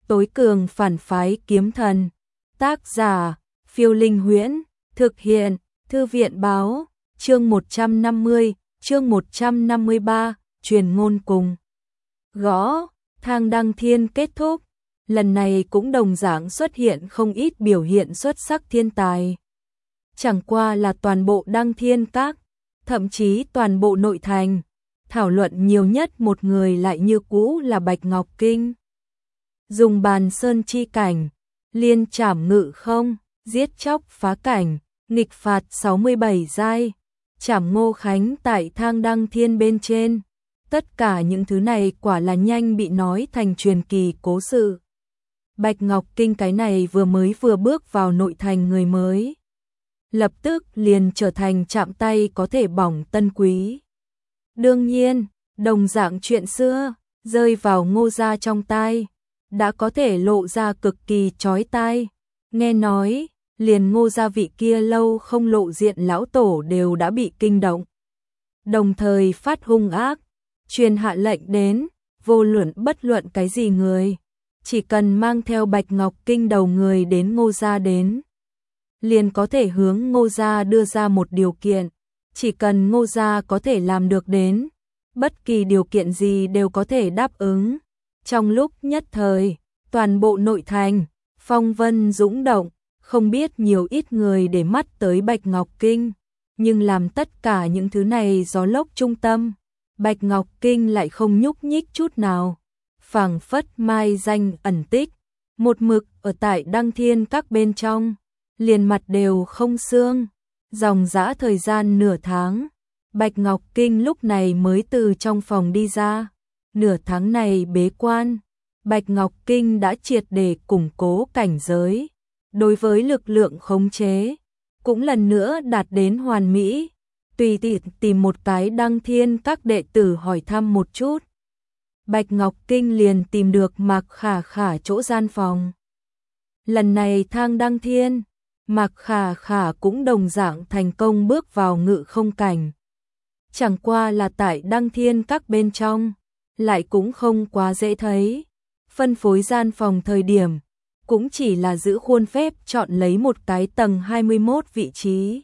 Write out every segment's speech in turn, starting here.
tối cường phản phái kiếm thần. Tác giả, Phiêu Linh Huyễn, thực hiện, Thư viện báo, chương 150, chương 153, truyền ngôn cùng. Gõ, thang đăng thiên kết thúc, lần này cũng đồng dạng xuất hiện không ít biểu hiện xuất sắc thiên tài. Chẳng qua là toàn bộ đăng thiên các, thậm chí toàn bộ nội thành, thảo luận nhiều nhất một người lại như cũ là Bạch Ngọc Kinh. Dùng bàn sơn chi cảnh, liên trảm ngự không, giết chóc phá cảnh, nghịch phạt 67 giai, trảm Ngô Khánh tại thang đăng thiên bên trên. Tất cả những thứ này quả là nhanh bị nói thành truyền kỳ cố sự. Bạch Ngọc Kinh cái này vừa bước vào nội thành người mới, lập tức liền trở thành chạm tay có thể bỏng tân quý. Đương nhiên, đồng dạng chuyện xưa, rơi vào Ngô gia trong tai, đã có thể lộ ra cực kỳ chói tai. Nghe nói, liền Ngô gia vị kia lâu không lộ diện lão tổ đều đã bị kinh động. Đồng thời phát hung ác, truyền hạ lệnh đến, bất luận cái gì người, chỉ cần mang theo Bạch Ngọc Kinh đầu người đến Ngô gia đến, liền có thể hướng Ngô gia đưa ra một điều kiện, chỉ cần Ngô gia có thể làm được đến, bất kỳ điều kiện gì đều có thể đáp ứng. Trong lúc nhất thời, toàn bộ nội thành, phong vân dũng động, không biết nhiều ít người để mắt tới Bạch Ngọc Kinh, nhưng làm tất cả những thứ này gió lốc trung tâm, Bạch Ngọc Kinh lại không nhúc nhích chút nào, phảng phất mai danh ẩn tích, một mực ở tại đăng thiên các bên trong, liền mặt đều không xương. Dòng dã thời gian nửa tháng, Bạch Ngọc Kinh lúc này mới từ trong phòng đi ra. Nửa tháng này bế quan, Bạch Ngọc Kinh đã triệt để củng cố cảnh giới, đối với lực lượng khống chế cũng lần nữa đạt đến hoàn mỹ. Tùy tiện tìm một cái đăng thiên các đệ tử hỏi thăm một chút, Bạch Ngọc Kinh liền tìm được Mạc Khả Khả chỗ gian phòng. Lần này thang đăng thiên, Mạc Khả Khả cũng đồng dạng thành công bước vào ngự không cảnh. Chẳng qua là tại đăng thiên các bên trong, lại cũng không quá dễ thấy. Phân phối gian phòng thời điểm, cũng chỉ là giữ khuôn phép chọn lấy một cái tầng 21 vị trí.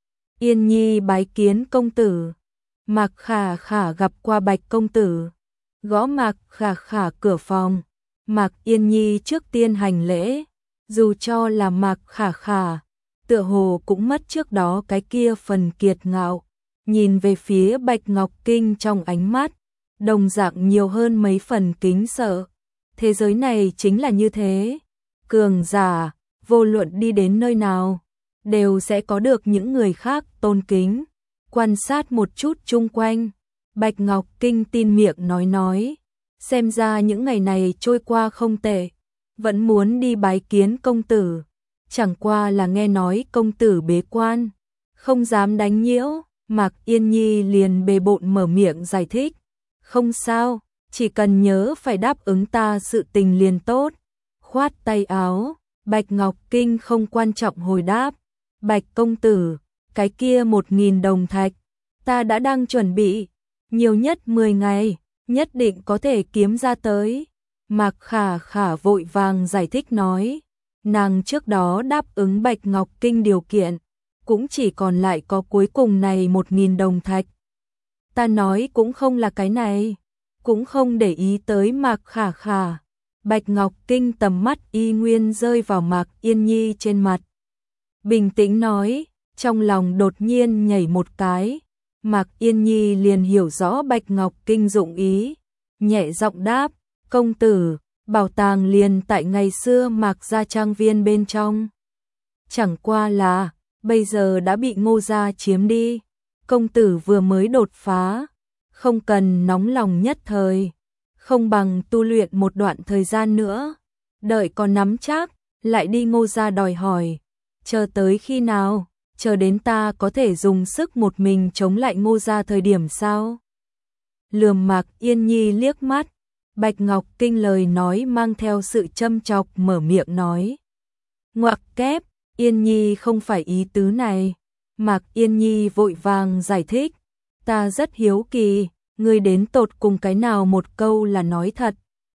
Yên Nhi bái kiến công tử. Mạc Khả Khả gặp qua Bạch công tử. Gõ Mạc Khả Khả cửa phòng, Mạc Yên Nhi trước tiên hành lễ. Dù cho là Mạc Khả Khả, tựa hồ cũng mất trước đó cái kia phần kiệt ngạo, nhìn về phía Bạch Ngọc Kinh trong ánh mắt, đồng dạng nhiều hơn mấy phần kính sợ. Thế giới này chính là như thế, cường giả, vô luận đi đến nơi nào, đều sẽ có được những người khác tôn kính. Quan sát một chút chung quanh, Bạch Ngọc Kinh tin miệng nói, xem ra những ngày này trôi qua không tệ, vẫn muốn đi bái kiến công tử, chẳng qua là nghe nói công tử bế quan, không dám đánh nhiễu. Mạc Yên Nhi liền bề bộn mở miệng giải thích, không sao, chỉ cần nhớ phải đáp ứng ta sự tình liền tốt. Khoát tay áo, Bạch Ngọc Kinh không quan trọng hồi đáp, Bạch công tử, cái kia 1.000 đồng thạch, ta đã đang chuẩn bị, nhiều nhất 10 ngày, nhất định có thể kiếm ra tới. Mạc Khả Khả vội vàng giải thích nói, nàng trước đó đáp ứng Bạch Ngọc Kinh điều kiện, cũng chỉ còn lại có cuối cùng này 1.000 đồng thạch. Ta nói cũng không là cái này, cũng không để ý tới Mạc Khả Khả. Bạch Ngọc Kinh tầm mắt y nguyên rơi vào Mạc Yên Nhi trên mặt. Bình tĩnh nói, trong lòng đột nhiên nhảy một cái. Mạc Yên Nhi liền hiểu rõ Bạch Ngọc Kinh dụng ý, nhẹ giọng đáp, công tử, bảo tàng liền tại ngày xưa Mạc gia trang viên bên trong. Chẳng qua là, bây giờ đã bị Ngô gia chiếm đi, công tử vừa mới đột phá, không cần nóng lòng nhất thời, không bằng tu luyện một đoạn thời gian nữa, đợi còn nắm chắc, lại đi Ngô gia đòi hỏi, chờ tới khi nào, chờ đến ta có thể dùng sức một mình chống lại Ngô gia thời điểm sao? Lườm Mạc Yên Nhi liếc mắt, Bạch Ngọc Kinh lời nói mang theo sự châm chọc mở miệng nói. Ngoặc kép, Yên Nhi không phải ý tứ này. Mạc Yên Nhi vội vàng giải thích, ta rất hiếu kỳ, ngươi đến tột cùng cái nào một câu là nói thật,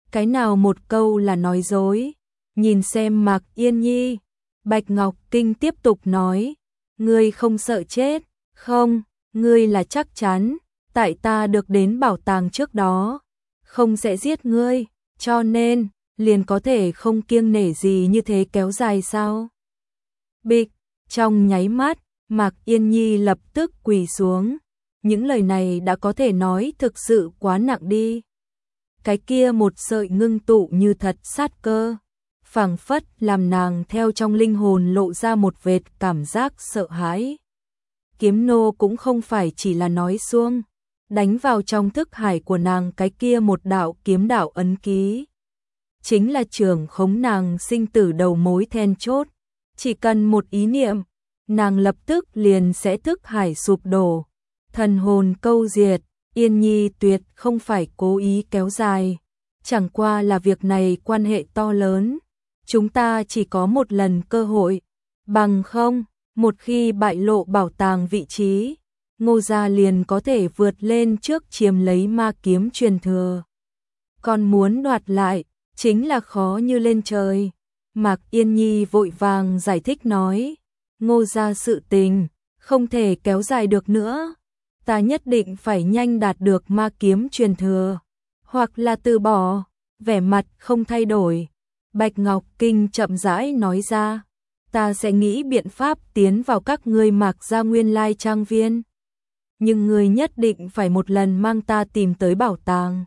cái nào một câu là nói dối. Nhìn xem Mạc Yên Nhi, Bạch Ngọc Kinh tiếp tục nói, ngươi không sợ chết, không, ngươi là chắc chắn, tại ta được đến bảo tàng trước đó, không sẽ giết ngươi, cho nên, liền có thể không kiêng nể gì như thế kéo dài sao? Bịch, trong nháy mắt, Mạc Yên Nhi lập tức quỳ xuống, những lời này đã có thể nói thực sự quá nặng đi. Cái kia một sợi ngưng tụ như thật sát cơ, phảng phất làm nàng theo trong linh hồn lộ ra một vệt cảm giác sợ hãi. Kiếm nô cũng không phải chỉ là nói suông, đánh vào trong thức hải của nàng cái kia một đạo kiếm đạo ấn ký. Chính là trưởng khống nàng sinh tử đầu mối then chốt, chỉ cần một ý niệm, nàng lập tức liền sẽ thức hải sụp đổ, thần hồn câu diệt. Yên Nhi tuyệt không phải cố ý kéo dài, chẳng qua là việc này quan hệ to lớn, chúng ta chỉ có một lần cơ hội, bằng không, một khi bại lộ bảo tàng vị trí, Ngô gia liền có thể vượt lên trước chiếm lấy ma kiếm truyền thừa. Còn muốn đoạt lại, chính là khó như lên trời. Mạc Yên Nhi vội vàng giải thích nói, Ngô gia sự tình, không thể kéo dài được nữa. Ta nhất định phải nhanh đạt được ma kiếm truyền thừa, hoặc là từ bỏ. Vẻ mặt không thay đổi, Bạch Ngọc Kinh chậm rãi nói ra, ta sẽ nghĩ biện pháp tiến vào các ngươi Mạc gia nguyên lai trang viên. Nhưng ngươi nhất định phải một lần mang ta tìm tới bảo tàng.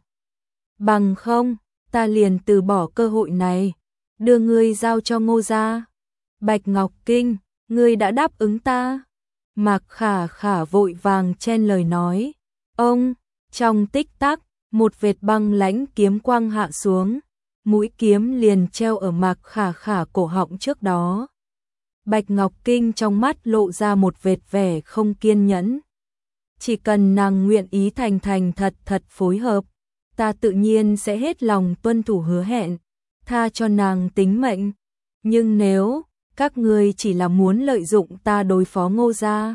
Bằng không, ta liền từ bỏ cơ hội này, đưa ngươi giao cho Ngô gia. Bạch Ngọc Kinh, ngươi đã đáp ứng ta. Mạc Khả Khả vội vàng chen lời nói, ông, trong tích tắc, một vệt băng lãnh kiếm quang hạ xuống, mũi kiếm liền treo ở Mạc Khả Khả cổ họng trước đó. Bạch Ngọc Kinh trong mắt lộ ra một vệt vẻ không kiên nhẫn. Chỉ cần nàng nguyện ý thành thành thật thật phối hợp, ta tự nhiên sẽ hết lòng tuân thủ hứa hẹn, tha cho nàng tính mệnh. Nhưng nếu các ngươi chỉ là muốn lợi dụng ta đối phó Ngô gia,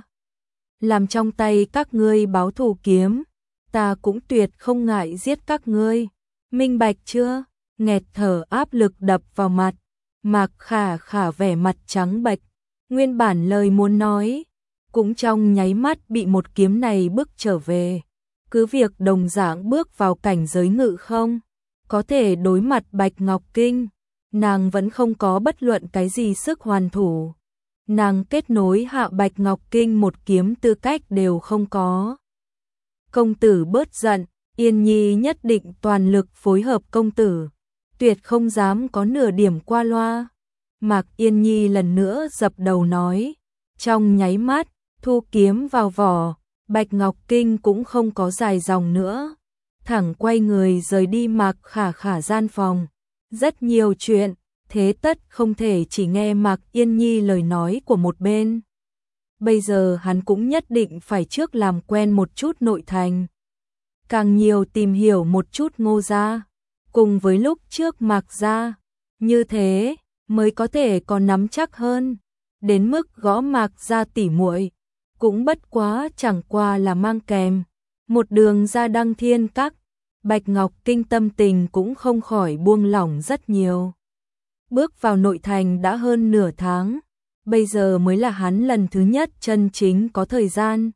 làm trong tay các ngươi báo thù kiếm, ta cũng tuyệt không ngại giết các ngươi. Minh bạch chưa? Nghẹt thở áp lực đập vào mặt, Mạc Khả Khả vẻ mặt trắng bệch, nguyên bản lời muốn nói, cũng trong nháy mắt bị một kiếm này bức trở về. Cứ việc đồng dạng bước vào cảnh giới ngự không, có thể đối mặt Bạch Ngọc Kinh, nàng vẫn không có bất luận cái gì sức hoàn thủ. Nàng kết nối hạ Bạch Ngọc Kinh một kiếm tư cách đều không có. Công tử bớt giận, Yên Nhi nhất định toàn lực phối hợp công tử, tuyệt không dám có nửa điểm qua loa. Mạc Yên Nhi lần nữa dập đầu nói, trong nháy mắt, thu kiếm vào vỏ, Bạch Ngọc Kinh cũng không có dài dòng nữa, thẳng quay người rời đi Mạc Khả Khả gian phòng. Rất nhiều chuyện, thế tất không thể chỉ nghe Mạc Yên Nhi lời nói của một bên. Bây giờ hắn cũng nhất định phải trước làm quen một chút nội thành, càng nhiều tìm hiểu một chút Ngô gia, cùng với lúc trước Mạc gia, như thế mới có thể còn nắm chắc hơn. Đến mức gõ Mạc gia tỉ muội, cũng bất quá chẳng qua là mang kèm một đường ra Đăng Thiên Các. Bạch Ngọc Kinh tâm tình cũng không khỏi buông lỏng rất nhiều. Bước vào nội thành đã hơn nửa tháng, bây giờ mới là hắn lần thứ nhất chân chính có thời gian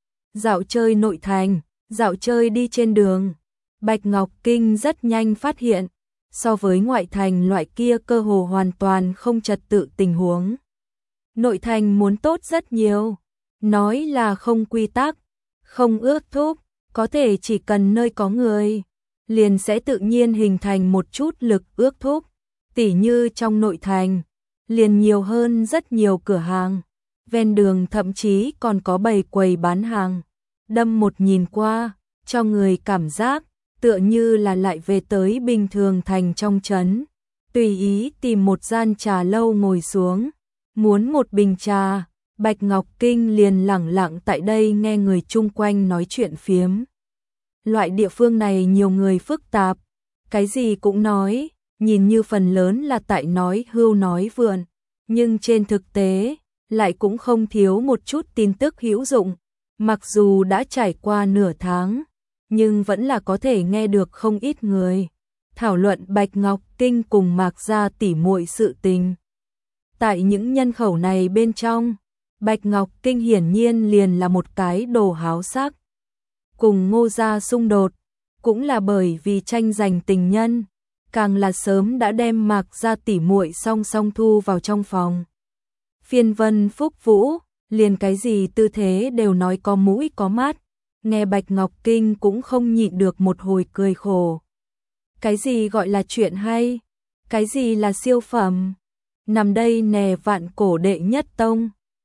dạo chơi nội thành, dạo chơi đi trên đường. Bạch Ngọc Kinh rất nhanh phát hiện, so với ngoại thành loại kia cơ hồ hoàn toàn không trật tự tình huống, nội thành muốn tốt rất nhiều. Nói là không quy tắc, không ước thúc, có thể chỉ cần nơi có người, liền sẽ tự nhiên hình thành một chút lực ước thúc. Tỉ như trong nội thành, liền nhiều hơn rất nhiều cửa hàng, ven đường thậm chí còn có bày quầy bán hàng. Đâm một nhìn qua, cho người cảm giác tựa như là lại về tới bình thường thành trong trấn. Tùy ý tìm một gian trà lâu ngồi xuống, muốn một bình trà, Bạch Ngọc Kinh liền lẳng lặng tại đây nghe người chung quanh nói chuyện phiếm. Loại địa phương này nhiều người phức tạp, cái gì cũng nói, nhìn như phần lớn là tại nói hưu nói vượn, nhưng trên thực tế lại cũng không thiếu một chút tin tức hữu dụng. Mặc dù đã trải qua nửa tháng, nhưng vẫn là có thể nghe được không ít người thảo luận Bạch Ngọc Kinh cùng Mạc gia tỉ muội sự tình. Tại những nhân khẩu này bên trong, Bạch Ngọc Kinh hiển nhiên liền là một cái đồ háo sắc. Cùng Ngô gia xung đột, cũng là bởi vì tranh giành tình nhân, càng là sớm đã đem Mạc gia tỉ muội song song thu vào trong phòng. Phiên Vân Phúc Vũ, liền cái gì tư thế đều nói có mũi có mắt, nghe Bạch Ngọc Kinh cũng không nhịn được một hồi cười khổ. Cái gì gọi là chuyện hay? Cái gì là siêu phẩm? Nằm đây nè vạn cổ đệ nhất tông.